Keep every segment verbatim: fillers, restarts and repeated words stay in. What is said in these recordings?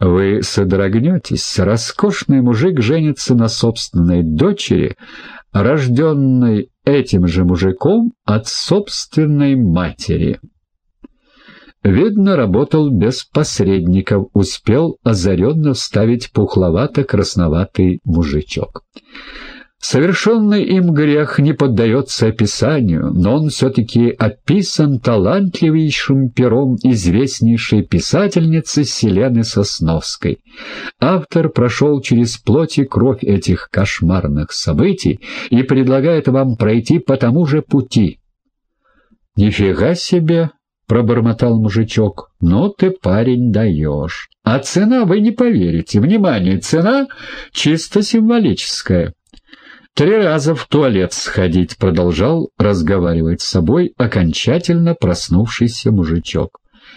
Вы содрогнетесь. Роскошный мужик женится на собственной дочери, рожденной этим же мужиком от собственной матери. Видно, работал без посредников, успел озаренно вставить пухловато-красноватый мужичок. Совершенный им грех не поддается описанию, но он все-таки описан талантливейшим пером известнейшей писательницы Селены Сосновской. Автор прошел через плоть и кровь этих кошмарных событий и предлагает вам пройти по тому же пути. «Нифига себе!» — пробормотал мужичок. «Ну ты, парень, даешь. А цена, вы не поверите. Внимание, цена чисто символическая». «Три раза в туалет сходить», — продолжал разговаривать с собой окончательно проснувшийся мужичок.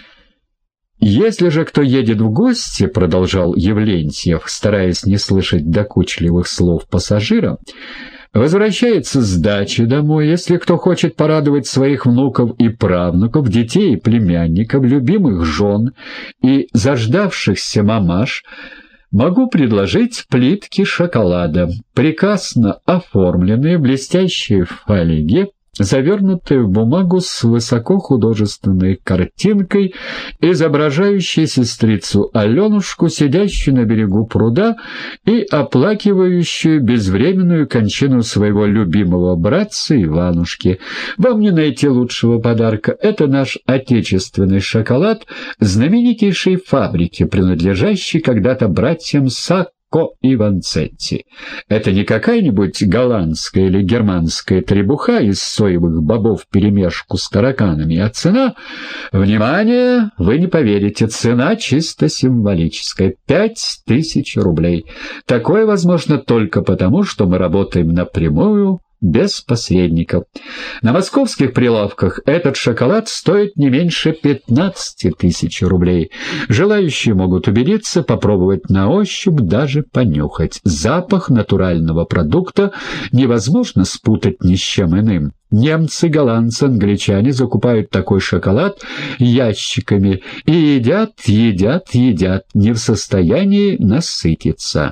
«Если же кто едет в гости», — продолжал Евлентьев, стараясь не слышать докучливых слов пассажира, «возвращается с дачи домой, если кто хочет порадовать своих внуков и правнуков, детей и племянников, любимых жен и заждавшихся мамаш, могу предложить плитки шоколада, прекрасно оформленные, блестящие в фольге, завернутые в бумагу с высокохудожественной картинкой, изображающей сестрицу Аленушку, сидящую на берегу пруда и оплакивающую безвременную кончину своего любимого братца Иванушки. Вам не найти лучшего подарка. Это наш отечественный шоколад знаменитейшей фабрики, принадлежащей когда-то братьям Сакко и Ванцетти. Это не какая-нибудь голландская или германская требуха из соевых бобов вперемешку с тараканами, а цена, внимание, вы не поверите, цена чисто символическая — пять тысяч рублей. Такое возможно только потому, что мы работаем напрямую, без посредников. На московских прилавках этот шоколад стоит не меньше пятнадцати тысяч рублей. Желающие могут убедиться, попробовать на ощупь, даже понюхать. Запах натурального продукта невозможно спутать ни с чем иным. Немцы, голландцы, англичане закупают такой шоколад ящиками и едят, едят, едят, не в состоянии насытиться.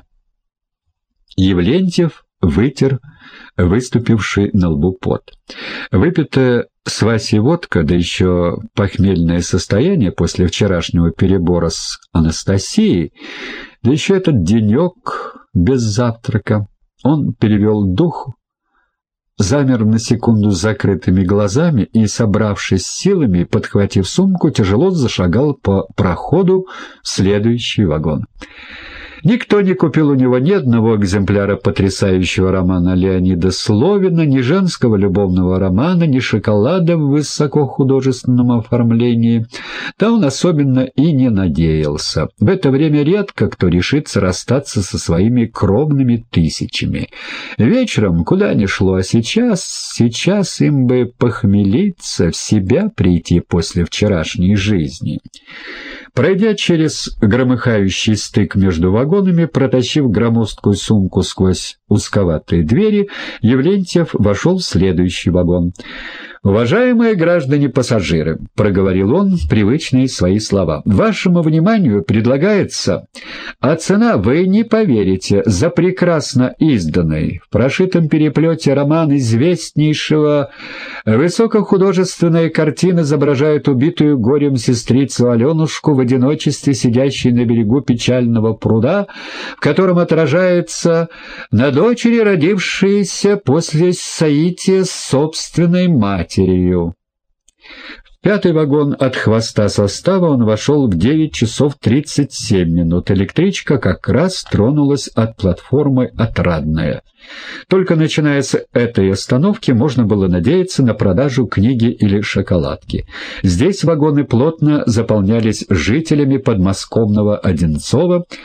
Евлентьев вытер выступивший на лбу пот. Выпитая с Васей водка, да еще похмельное состояние после вчерашнего перебора с Анастасией, да еще этот денек без завтрака. Он перевел дух, замер на секунду с закрытыми глазами и, собравшись силами, подхватив сумку, тяжело зашагал по проходу в следующий вагон. Никто не купил у него ни одного экземпляра потрясающего романа Леонида Словина, ни женского любовного романа, ни шоколада в высокохудожественном оформлении. Да он особенно и не надеялся. В это время редко кто решится расстаться со своими кровными тысячами. Вечером куда ни шло, а сейчас, сейчас им бы похмелиться, в себя прийти после вчерашней жизни. Пройдя через громыхающий стык между вагонами, протащив громоздкую сумку сквозь узковатые двери, Евлентьев вошел в следующий вагон. «Уважаемые граждане-пассажиры», — проговорил он привычные свои слова, — «вашему вниманию предлагается, а цена, вы не поверите, за прекрасно изданный в прошитом переплете роман известнейшего высокохудожественная картина изображает убитую горем сестрицу Аленушку в одиночестве, сидящей на берегу печального пруда, в котором отражается на дочери, родившейся после соития с собственной матерью. В пятый вагон от хвоста состава он вошел в девять часов тридцать семь минут. Электричка как раз тронулась от платформы «Отрадная». Только начиная с этой остановки можно было надеяться на продажу книги или шоколадки. Здесь вагоны плотно заполнялись жителями подмосковного Одинцова,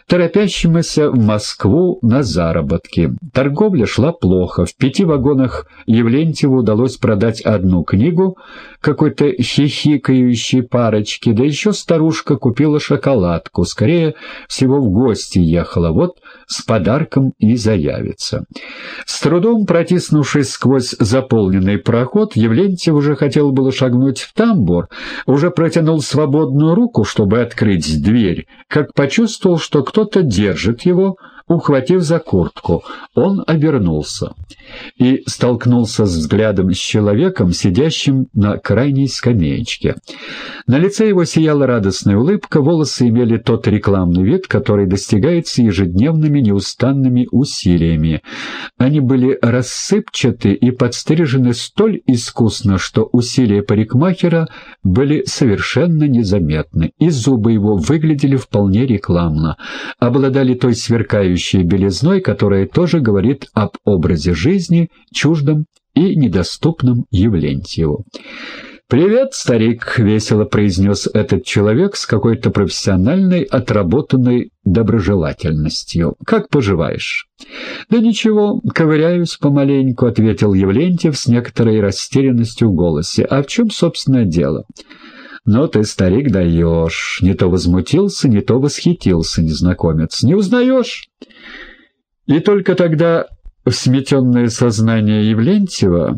торопящемуся в Москву на заработки. Торговля шла плохо. В пяти вагонах Евлентьеву удалось продать одну книгу какой-то хихикающей парочке, да еще старушка купила шоколадку. Скорее всего, в гости ехала. Вот с подарком и заявится. С трудом протиснувшись сквозь заполненный проход, Евлентьев уже хотел было шагнуть в тамбур, уже протянул свободную руку, чтобы открыть дверь, как почувствовал, что кто-то держит его, ухватив за куртку. Он обернулся и столкнулся с взглядом с человеком, сидящим на крайней скамеечке. На лице его сияла радостная улыбка, волосы имели тот рекламный вид, который достигается ежедневными неустанными усилиями. Они были рассыпчаты и подстрижены столь искусно, что усилия парикмахера были совершенно незаметны, и зубы его выглядели вполне рекламно, обладали той сверкающей белизной, которая тоже говорит об образе жизни, чуждом и недоступном Евлентьеву. «Привет, старик!» — весело произнес этот человек с какой-то профессиональной, отработанной доброжелательностью. «Как поживаешь?» «Да ничего, ковыряюсь помаленьку», — ответил Евлентьев с некоторой растерянностью в голосе. «А в чем, собственно, дело?» «Ну ты, старик, даешь!» — не то возмутился, не то восхитился незнакомец. «Не узнаешь?» И только тогда в сметенное сознание Евлентьева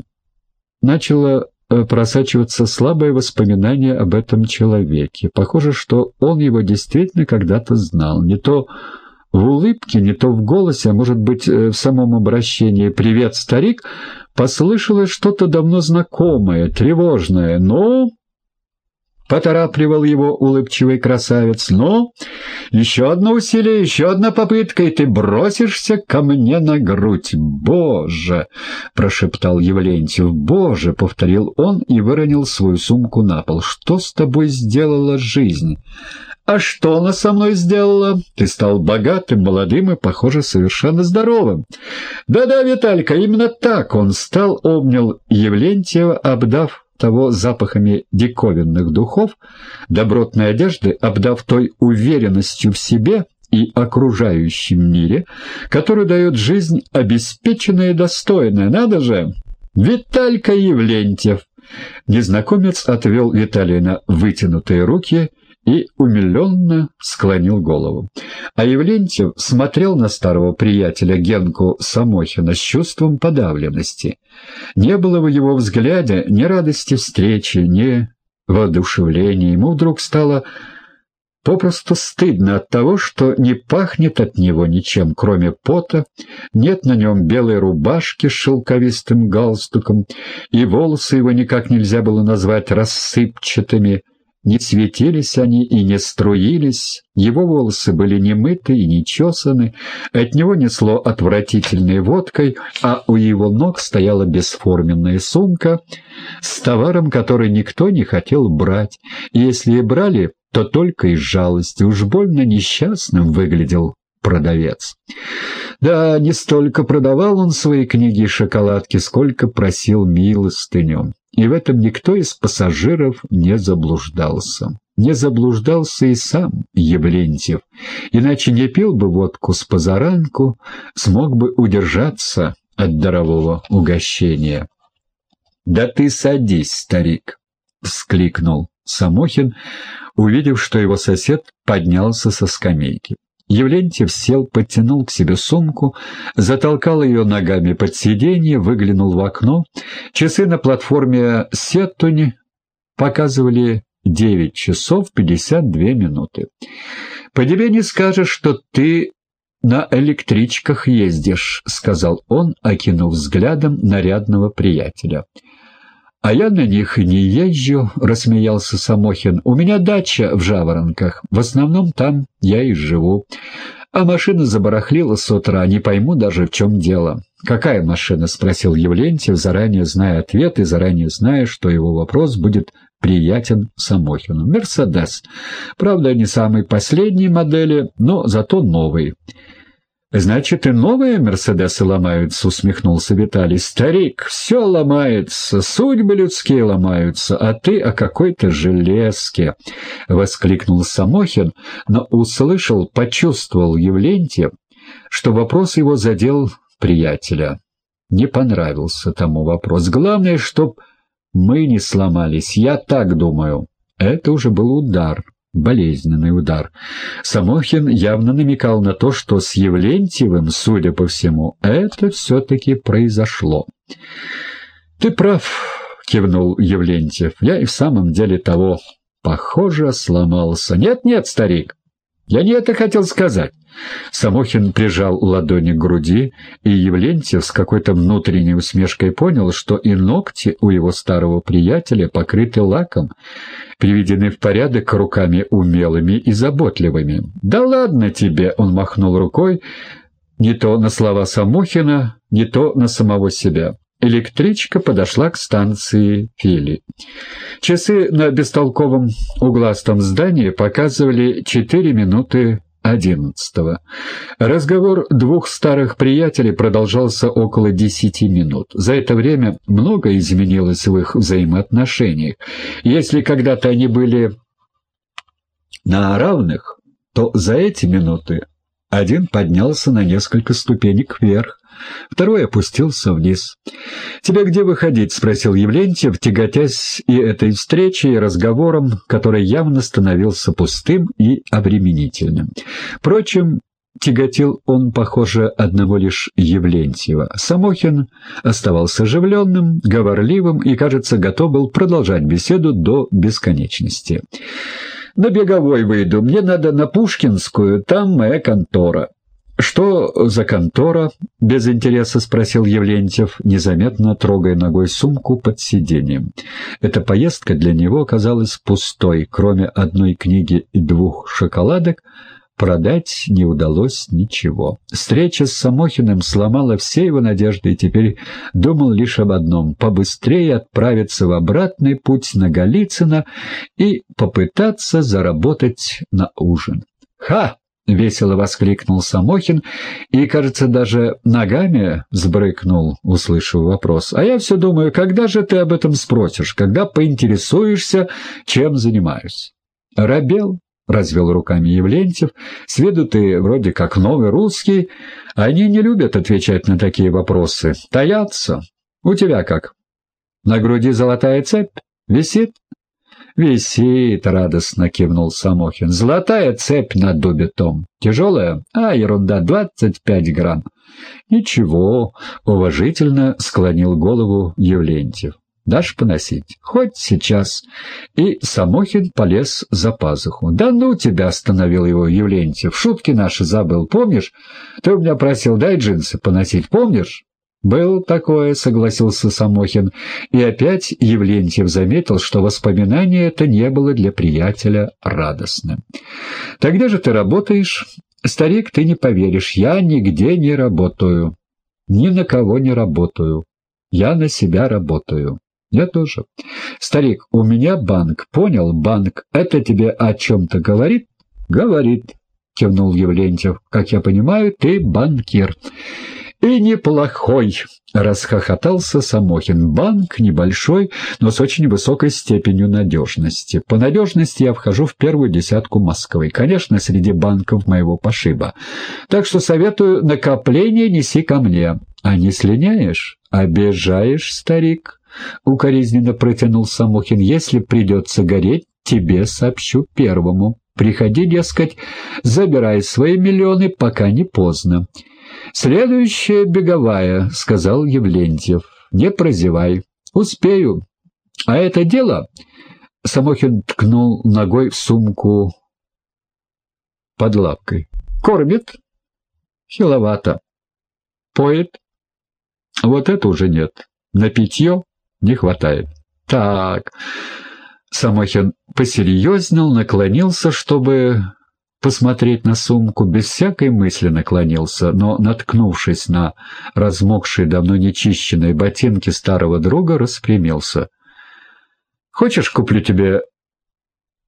начало просачиваться слабое воспоминание об этом человеке. Похоже, что он его действительно когда-то знал. Не то в улыбке, не то в голосе, а может быть в самом обращении «Привет, старик» послышалось что-то давно знакомое, тревожное. «Ну?» — поторапливал его улыбчивый красавец. «Ну, еще одно усилие, еще одна попытка, и ты бросишься ко мне на грудь. Боже!» — прошептал Евлентьев. «Боже!» — повторил он и выронил свою сумку на пол. «Что с тобой сделала жизнь?» «А что она со мной сделала? Ты стал богатым, молодым и, похоже, совершенно здоровым». «Да-да, Виталька, именно так он стал», — обнял Евлентьева, обдав того запахами диковинных духов, добротной одежды, обдав той уверенностью в себе и окружающем мире, которую дает жизнь обеспеченная и достойная. Надо же! Виталька Евлентьев! Незнакомец отвел Виталия на вытянутые руки и умиленно склонил голову. А Евлентьев смотрел на старого приятеля Генку Самохина с чувством подавленности. Не было в его взгляде ни радости встречи, ни воодушевления. Ему вдруг стало попросту стыдно от того, что не пахнет от него ничем, кроме пота, нет на нем белой рубашки с шелковистым галстуком, и волосы его никак нельзя было назвать рассыпчатыми. Не светились они и не струились, его волосы были не мыты и не чесаны, от него несло отвратительной водкой, а у его ног стояла бесформенная сумка с товаром, который никто не хотел брать, и если и брали, то только из жалости. Уж больно несчастным выглядел продавец. Да, не столько продавал он свои книги и шоколадки, сколько просил милостыню. И в этом никто из пассажиров не заблуждался. Не заблуждался и сам Евлентьев, иначе не пил бы водку с позаранку, смог бы удержаться от дарового угощения. «Да ты садись, старик!» — вскликнул Самохин, увидев, что его сосед поднялся со скамейки. Евлентьев сел, подтянул к себе сумку, затолкал ее ногами под сиденье, выглянул в окно. Часы на платформе Сеттунь показывали девять часов пятьдесят две минуты. «По тебе не скажешь, что ты на электричках ездишь», — сказал он, окинув взглядом нарядного приятеля. «А я на них и не езжу», — рассмеялся Самохин. «У меня дача в Жаворонках. В основном там я и живу. А машина забарахлила с утра, не пойму даже, в чем дело». «Какая машина?» — спросил Евлентьев, заранее зная ответ и заранее зная, что его вопрос будет приятен Самохину. «Мерседес. Правда, не самой последней модели, но зато новый». «Значит, и новые «Мерседесы» ломаются», — усмехнулся Виталий. «Старик, все ломается, судьбы людские ломаются, а ты о какой-то железке», — воскликнул Самохин, но услышал, почувствовал Евлентьев, что вопрос его задел приятеля. Не понравился тому вопрос. «Главное, чтоб мы не сломались, я так думаю». Это уже был удар. Болезненный удар. Самохин явно намекал на то, что с Евлентьевым, судя по всему, это все-таки произошло. «Ты прав», — кивнул Евлентьев. «Я и в самом деле того, похоже, сломался». «Нет-нет, старик, я не это хотел сказать». Самохин прижал ладони к груди, и Евлентьев с какой-то внутренней усмешкой понял, что и ногти у его старого приятеля покрыты лаком, приведены в порядок руками умелыми и заботливыми. «Да ладно тебе!» — он махнул рукой, не то на слова Самохина, не то на самого себя. Электричка подошла к станции Фили. Часы на бестолковом угластом здании показывали четыре минуты одиннадцатого. Разговор двух старых приятелей продолжался около десяти минут. За это время многое изменилось в их взаимоотношениях. Если когда-то они были на равных, то за эти минуты один поднялся на несколько ступенек вверх, второй опустился вниз. «Тебе где выходить?» — спросил Евлентьев, тяготясь и этой встречей, и разговором, который явно становился пустым и обременительным. Впрочем, тяготил он, похоже, одного лишь Евлентьева. Самохин оставался оживленным, говорливым и, кажется, готов был продолжать беседу до бесконечности. «На Беговой выйду. Мне надо на Пушкинскую, там моя контора». «Что за контора?» — без интереса спросил Евлентьев, незаметно трогая ногой сумку под сиденьем. Эта поездка для него оказалась пустой. Кроме одной книги и двух шоколадок, продать не удалось ничего. Встреча с Самохиным сломала все его надежды, и теперь думал лишь об одном — побыстрее отправиться в обратный путь на Голицыно и попытаться заработать на ужин. «Ха!» — весело воскликнул Самохин и, кажется, даже ногами взбрыкнул, услышав вопрос. «А я все думаю, когда же ты об этом спросишь, когда поинтересуешься, чем занимаюсь?» «Робел», — развел руками Евлентьев, — «с виду ты вроде как новый русский, они не любят отвечать на такие вопросы, таятся. У тебя как? На груди золотая цепь? Висит?» «Висит», — радостно кивнул Самохин. «Золотая цепь над дубетом. Тяжелая? А, ерунда, двадцать пять грамм». «Ничего», — уважительно склонил голову Евлентьев. «Дашь поносить? Хоть сейчас». И Самохин полез за пазуху. «Да ну тебя!» — остановил его Евлентьев. «Шутки наши забыл, помнишь? Ты у меня просил, дай джинсы поносить, помнишь?» «Было такое», — согласился Самохин, и опять Евлентьев заметил, что воспоминание это не было для приятеля радостным. «Так где же ты работаешь?» «Старик, ты не поверишь, я нигде не работаю. Ни на кого не работаю. Я на себя работаю». «Я тоже». «Старик, у меня банк, понял? Банк. Это тебе о чем-то говорит?» «Говорит», — кивнул Евлентьев. «Как я понимаю, ты банкир». «И неплохой», — расхохотался Самохин. «Банк небольшой, но с очень высокой степенью надежности. По надежности я вхожу в первую десятку Москвы, конечно, среди банков моего пошиба. Так что советую, накопление неси ко мне. А не слиняешь? Обижаешь, старик», — укоризненно протянул Самохин. «Если придется гореть, тебе сообщу первому. Приходи, дескать, забирай свои миллионы, пока не поздно». «Следующая Беговая», — сказал Евлентьев. «Не прозевай. Успею. А это дело...» Самохин ткнул ногой в сумку под лапкой. «Кормит?» «Хиловато. Поет?» «Вот это уже нет. На питье не хватает». «Так...» Самохин посерьезнел, наклонился, чтобы посмотреть на сумку, без всякой мысли наклонился, но, наткнувшись на размокшие, давно нечищенные ботинки старого друга, распрямился. «Хочешь, куплю тебе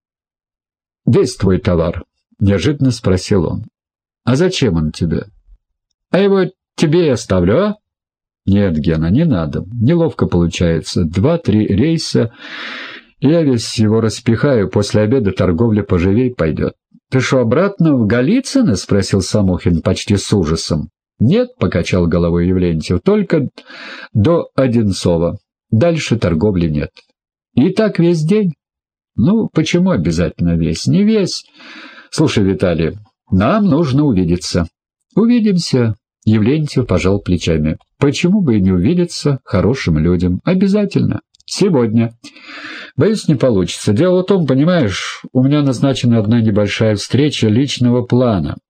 весь твой товар?» — неожиданно спросил он. «А зачем он тебе?» А его тебе я оставлю, а? Нет, Гена, не надо. Неловко получается. Два-три рейса, я весь его распихаю, после обеда торговля поживей пойдет. Ты что, обратно в Голицыно? — спросил Самохин почти с ужасом. Нет, — покачал головой Явлентьев, — только до Одинцова. Дальше торговли нет. И так весь день? Ну, почему обязательно весь? Не весь. Слушай, Виталий, нам нужно увидеться. Увидимся. Явлентьев пожал плечами. Почему бы и не увидеться хорошим людям? Обязательно. Сегодня. Боюсь, не получится. Дело в том, понимаешь, у меня назначена одна небольшая встреча личного плана.